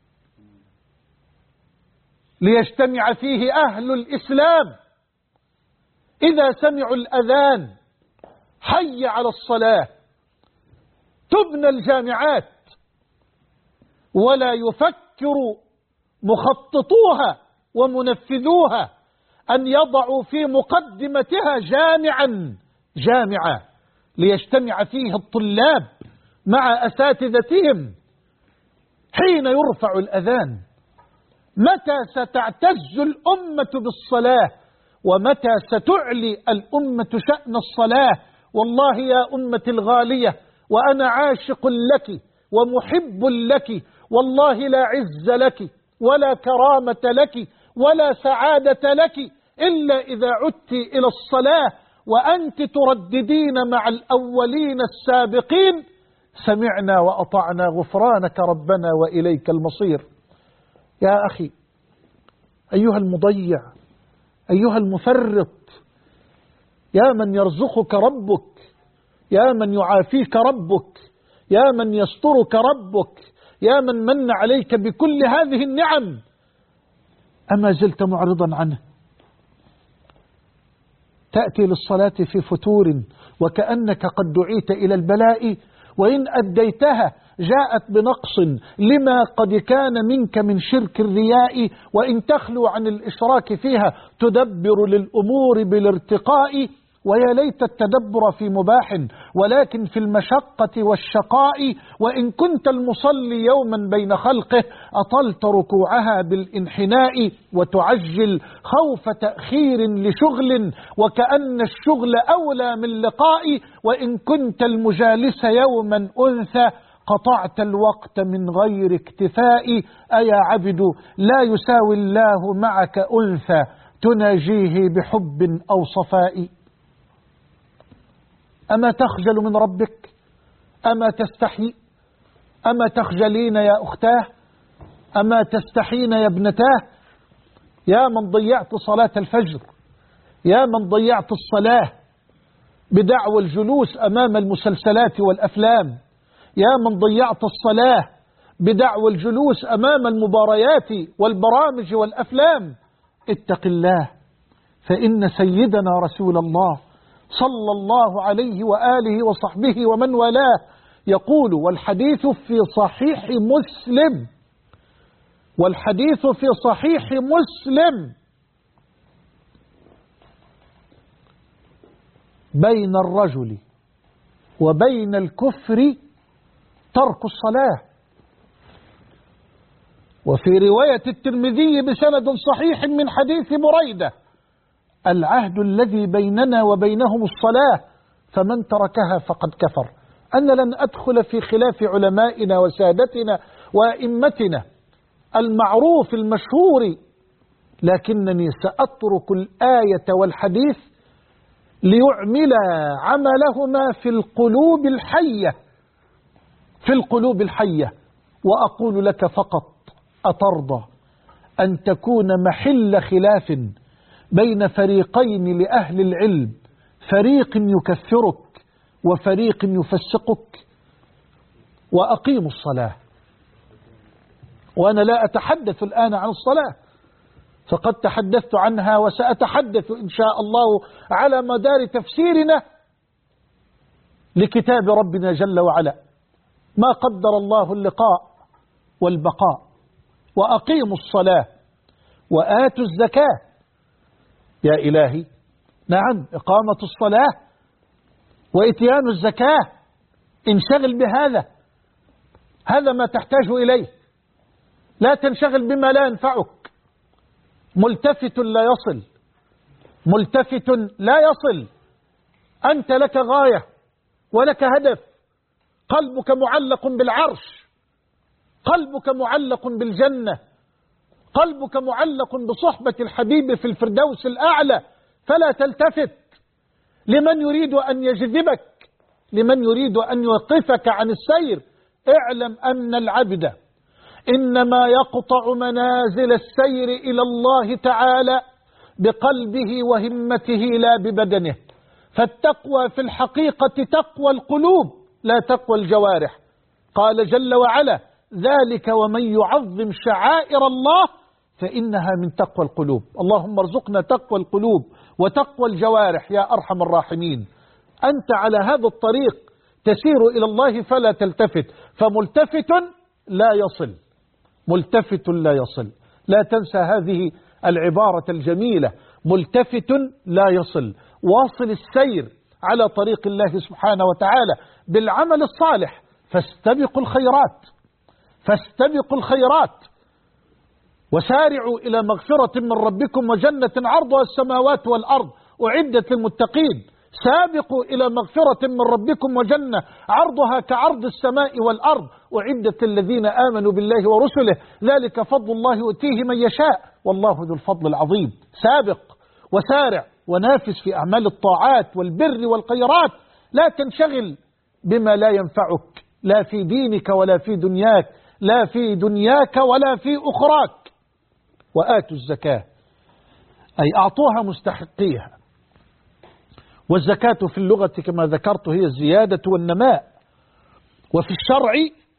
ليجتمع فيه أهل الإسلام إذا سمعوا الأذان حي على الصلاة. تبنى الجامعات ولا يفكر مخططوها ومنفذوها أن يضعوا في مقدمتها جامعا ليجتمع فيه الطلاب مع أساتذتهم حين يرفع الأذان. متى ستعتز الأمة بالصلاة؟ ومتى ستعلي الأمة شأن الصلاة؟ والله يا أمة الغالية، وأنا عاشق لك ومحب لك، والله لا عز لك ولا كرامة لك ولا سعادة لك إلا إذا عدت إلى الصلاة وأنت ترددين مع الأولين السابقين: سمعنا وأطعنا غفرانك ربنا وإليك المصير. يا أخي، أيها المضيع، أيها المفرط، يا من يرزقك ربك، يا من يعافيك ربك، يا من يسترك ربك، يا من من عليك بكل هذه النعم، أما زلت معرضا عنه؟ تأتي للصلاة في فتور وكأنك قد دعيت إلى البلاء، وإن أديتها جاءت بنقص لما قد كان منك من شرك الرياء، وإن تخلو عن الإشراك فيها تدبر للأمور بالارتقاء. ويا ليت التدبر في مباح ولكن في المشقة والشقاء، وإن كنت المصلي يوما بين خلقه أطلت ركوعها بالانحناء، وتعجل خوف تأخير لشغل وكأن الشغل أولى من لقاء، وإن كنت المجالس يوما أنثى قطعت الوقت من غير اكتفاء. أيا عبد، لا يساوي الله معك أنثى تناجيه بحب أو صفاء. أما تخجل من ربك؟ أما تستحي؟ أما تخجلين يا أختاه؟ أما تستحين يا ابنتاه؟ يا من ضيعت صلاة الفجر، يا من ضيعت الصلاة بدعوى الجلوس أمام المسلسلات والأفلام، يا من ضيعت الصلاة بدعوى الجلوس أمام المباريات والبرامج والأفلام، اتق الله، فإن سيدنا رسول الله صلى الله عليه وآله وصحبه ومن والاه يقول، والحديث في صحيح مسلم، والحديث في صحيح مسلم: بين الرجل وبين الكفر ترك الصلاة. وفي رواية الترمذي بسند صحيح من حديث بريدة: العهد الذي بيننا وبينهم الصلاة، فمن تركها فقد كفر. أنا لن أدخل في خلاف علمائنا وسادتنا وأئمتنا المعروف المشهور، لكنني سأترك الآية والحديث ليعمل عملهما في القلوب الحية، في القلوب الحية. وأقول لك فقط: أترضى أن تكون محل خلاف بين فريقين لأهل العلم، فريق يكفرك وفريق يفسقك. وأقيموا الصلاة. وأنا لا أتحدث الآن عن الصلاة، فقد تحدثت عنها وسأتحدث إن شاء الله على مدار تفسيرنا لكتاب ربنا جل وعلا. ما قدر الله اللقاء والبقاء. وأقيموا الصلاة وآتوا الزكاة. يا إلهي، نعم، إقامة الصلاة وإتيان الزكاة، انشغل بهذا، هذا ما تحتاج إليه. لا تنشغل بما لا ينفعك. ملتفت لا يصل، ملتفت لا يصل. أنت لك غاية ولك هدف. قلبك معلق بالعرش، قلبك معلق بالجنة، قلبك معلق بصحبة الحبيب في الفردوس الأعلى. فلا تلتفت لمن يريد أن يجذبك، لمن يريد أن يوقفك عن السير. اعلم أن العبد إنما يقطع منازل السير إلى الله تعالى بقلبه وهمته لا ببدنه. فالتقوى في الحقيقة تقوى القلوب لا تقوى الجوارح. قال جل وعلا: ذلك ومن يعظم شعائر الله فإنها من تقوى القلوب. اللهم ارزقنا تقوى القلوب وتقوى الجوارح يا أرحم الراحمين. أنت على هذا الطريق تسير إلى الله فلا تلتفت. فملتفت لا يصل، ملتفت لا يصل. لا تنسى هذه العبارة الجميلة: ملتفت لا يصل. واصل السير على طريق الله سبحانه وتعالى بالعمل الصالح. فاستبقوا الخيرات، فاستبقوا الخيرات، وسارعوا إلى مغفرة من ربكم وجنة عرضها السماوات والأرض أعدت للمتقين. سابقوا إلى مغفرة من ربكم وجنة عرضها كعرض السماء والأرض أعدت للذين آمنوا بالله ورسله ذلك فضل الله يؤتيه من يشاء والله ذو الفضل العظيم. سابق وسارع ونافس في أعمال الطاعات والبر والخيرات. لا تنشغل بما لا ينفعك، لا في دينك ولا في دنياك، لا في دنياك ولا في أخراك. وآتوا الزكاة، أي أعطوها مستحقيها. والزكاة في اللغة كما ذكرت هي الزيادة والنماء. وفي الشرع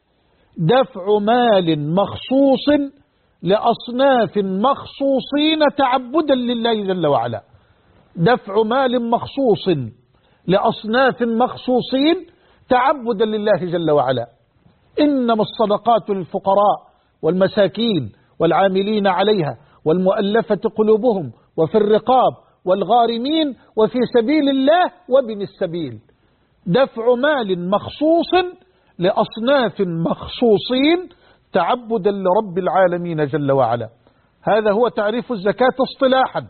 دفع مال مخصوص لأصناف مخصوصين تعبدا لله جل وعلا. دفع مال مخصوص لأصناف مخصوصين تعبدا لله جل وعلا. إنما الصدقات للفقراء والمساكين والعاملين عليها والمؤلفة قلوبهم وفي الرقاب والغارمين وفي سبيل الله وابن السبيل. دفع مال مخصوص لأصناف مخصوصين تعبدا لرب العالمين جل وعلا. هذا هو تعريف الزكاة اصطلاحا.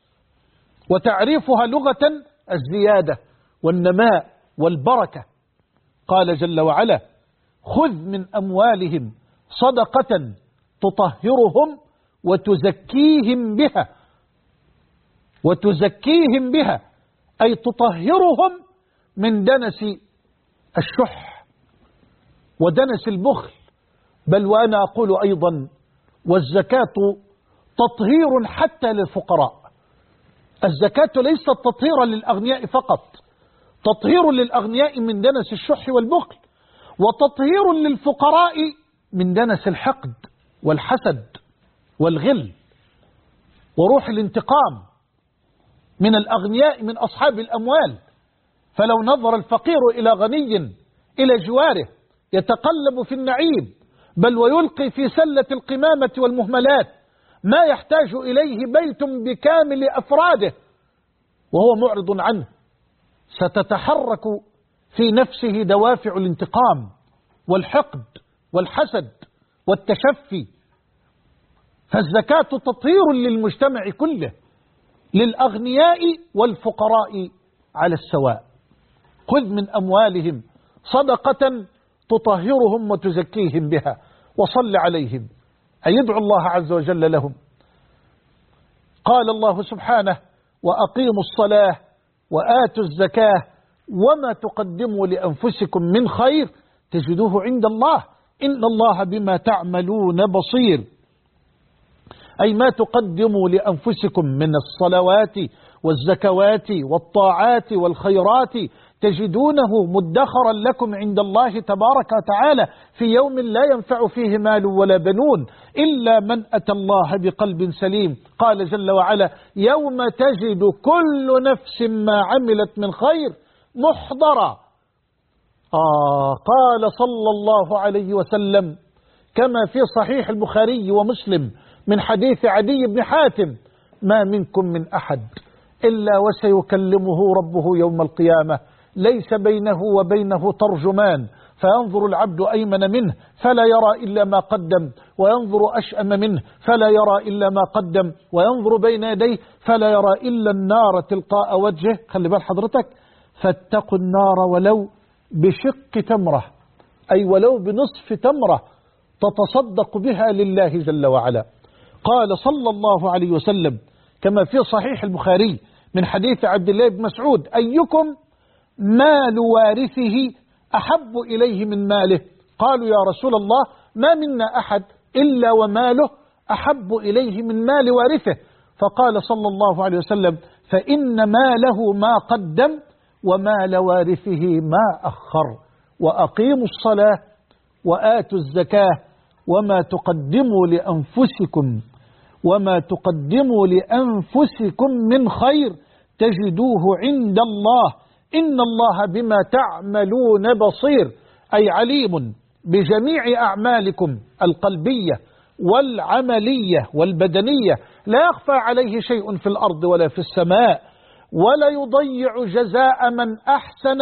وتعريفها لغة الزيادة والنماء والبركة. قال جل وعلا: خذ من أموالهم صدقة تطهرهم وتزكيهم بها. وتزكيهم بها أي تطهرهم من دنس الشح ودنس البخل. بل وأنا أقول أيضا: والزكاة تطهير حتى للفقراء. الزكاة ليست تطهيرا للأغنياء فقط، تطهير للأغنياء من دنس الشح والبخل، وتطهير للفقراء من دنس الحقد والحسد والغل وروح الانتقام من الأغنياء من أصحاب الأموال. فلو نظر الفقير إلى غني إلى جواره يتقلب في النعيم بل ويلقي في سلة القمامة والمهملات ما يحتاج إليه بيت بكامل أفراده وهو معرض عنه، ستتحرك في نفسه دوافع الانتقام والحقد والحسد والتشفي. فالزكاة تطهير للمجتمع كله، للأغنياء والفقراء على السواء. خذ من أموالهم صدقة تطهرهم وتزكيهم بها وصل عليهم، أي يدعو الله عز وجل لهم. قال الله سبحانه: وأقيموا الصلاة وآتوا الزكاة وما تقدموا لأنفسكم من خير تجدوه عند الله إن الله بما تعملون بصير. أي ما تقدموا لأنفسكم من الصلوات والزكوات والطاعات والخيرات تجدونه مدخرا لكم عند الله تبارك وتعالى في يوم لا ينفع فيه مال ولا بنون إلا من أتى الله بقلب سليم. قال جل وعلا: يوم تجد كل نفس ما عملت من خير محضرا. قال صلى الله عليه وسلم كما في صحيح البخاري ومسلم من حديث عدي بن حاتم: ما منكم من أحد إلا وسيكلمه ربه يوم القيامة ليس بينه وبينه ترجمان، فينظر العبد أيمن منه فلا يرى إلا ما قدم، وينظر أشأم منه فلا يرى إلا ما قدم، وينظر بين يديه فلا يرى إلا النار تلقاء وجهه. خلي بال حضرتك: فاتقوا النار ولو بشق تمرة، أي ولو بنصف تمرة تتصدق بها لله جل وعلا. قال صلى الله عليه وسلم كما في صحيح البخاري من حديث عبد الله بن مسعود: أيكم مال وارثه أحب إليه من ماله؟ قالوا: يا رسول الله ما منا أحد إلا وماله أحب إليه من مال وارثه. فقال صلى الله عليه وسلم: فإن ماله ما قدم ومال وارثه ما أخر، وأقيموا الصلاة وآتوا الزكاة وما تقدموا لأنفسكم من خير تجدوه عند الله إن الله بما تعملون بصير، أي عليم بجميع أعمالكم القلبية والعملية والبدنية، لا يخفى عليه شيء في الأرض ولا في السماء، ولا يضيع جزاء من أحسن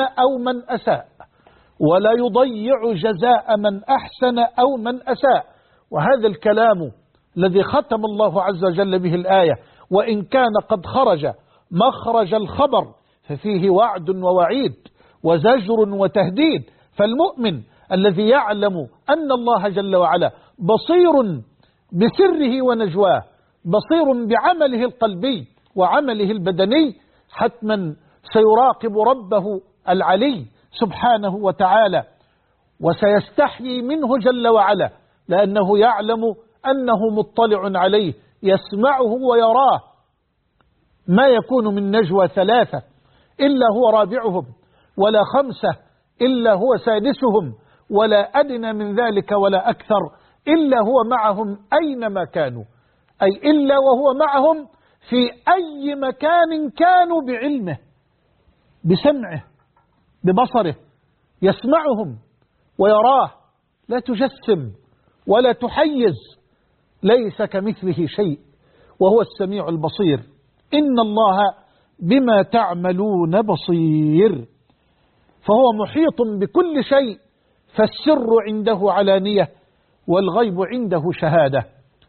أو من أساء. وهذا الكلام الذي ختم الله عز وجل به الآية وإن كان قد خرج مخرج الخبر ففيه وعد ووعيد وزجر وتهديد. فالمؤمن الذي يعلم أن الله جل وعلا بصير بسره ونجواه، بصير بعمله القلبي وعمله البدني، حتما سيراقب ربه العلي سبحانه وتعالى، وسيستحيي منه جل وعلا، لأنه يعلم أنه مطلع عليه يسمعه ويراه. ما يكون من نجوى 3 إلا هو رابعهم، ولا 5 إلا هو سادسهم، ولا أدنى من ذلك ولا أكثر إلا هو معهم أينما كانوا، أي إلا وهو معهم في أي مكان كانوا، بعلمه بسمعه ببصره، يسمعهم ويراه، لا تجسم ولا تحيز، ليس كمثله شيء وهو السميع البصير. إن الله بما تعملون بصير، فهو محيط بكل شيء، فالسر عنده علانية والغيب عنده شهادة.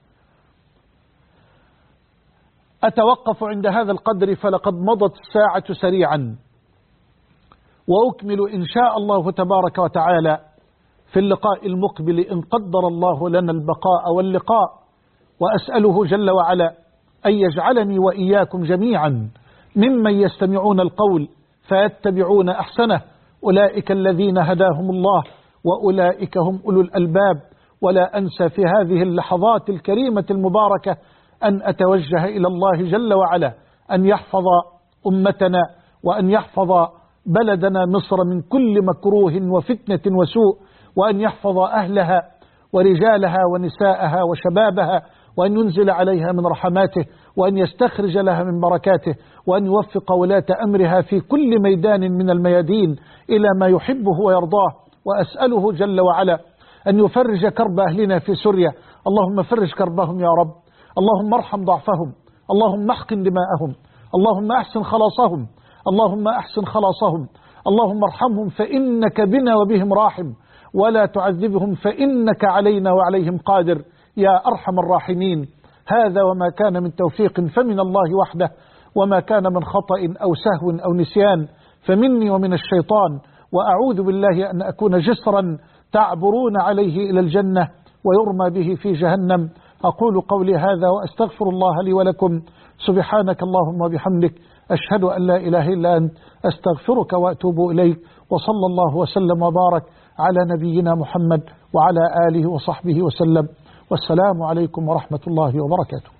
أتوقف عند هذا القدر فلقد مضت الساعة سريعا، وأكمل إن شاء الله تبارك وتعالى في اللقاء المقبل إن قدر الله لنا البقاء واللقاء. وأسأله جل وعلا أن يجعلني وإياكم جميعا ممن يستمعون القول فيتبعون أحسنه، أولئك الذين هداهم الله وأولئك هم أولو الألباب. ولا أنسى في هذه اللحظات الكريمة المباركة أن أتوجه إلى الله جل وعلا أن يحفظ أمتنا وأن يحفظ بلدنا مصر من كل مكروه وفتنة وسوء، وأن يحفظ أهلها ورجالها ونساءها وشبابها، وأن ينزل عليها من رحماته، وأن يستخرج لها من بركاته، وأن يوفق ولاة أمرها في كل ميدان من الميادين إلى ما يحبه ويرضاه. وأسأله جل وعلا أن يفرج كرب أهلنا في سوريا، اللهم فرج كربهم يا رب، اللهم ارحم ضعفهم، اللهم احقن دماءهم، اللهم أحسن خلاصهم، اللهم أحسن خلاصهم، اللهم ارحمهم فإنك بنا وبهم راحم، ولا تعذبهم فإنك علينا وعليهم قادر يا أرحم الراحمين. هذا وما كان من توفيق فمن الله وحده، وما كان من خطأ أو سهو أو نسيان فمني ومن الشيطان، وأعوذ بالله أن أكون جسرا تعبرون عليه إلى الجنة ويرمى به في جهنم. أقول قولي هذا وأستغفر الله لي ولكم. سبحانك اللهم وبحمدك، أشهد أن لا إله إلا أنت، أستغفرك وأتوب إليك. وصلى الله وسلم وبارك على نبينا محمد وعلى آله وصحبه وسلم، والسلام عليكم ورحمة الله وبركاته.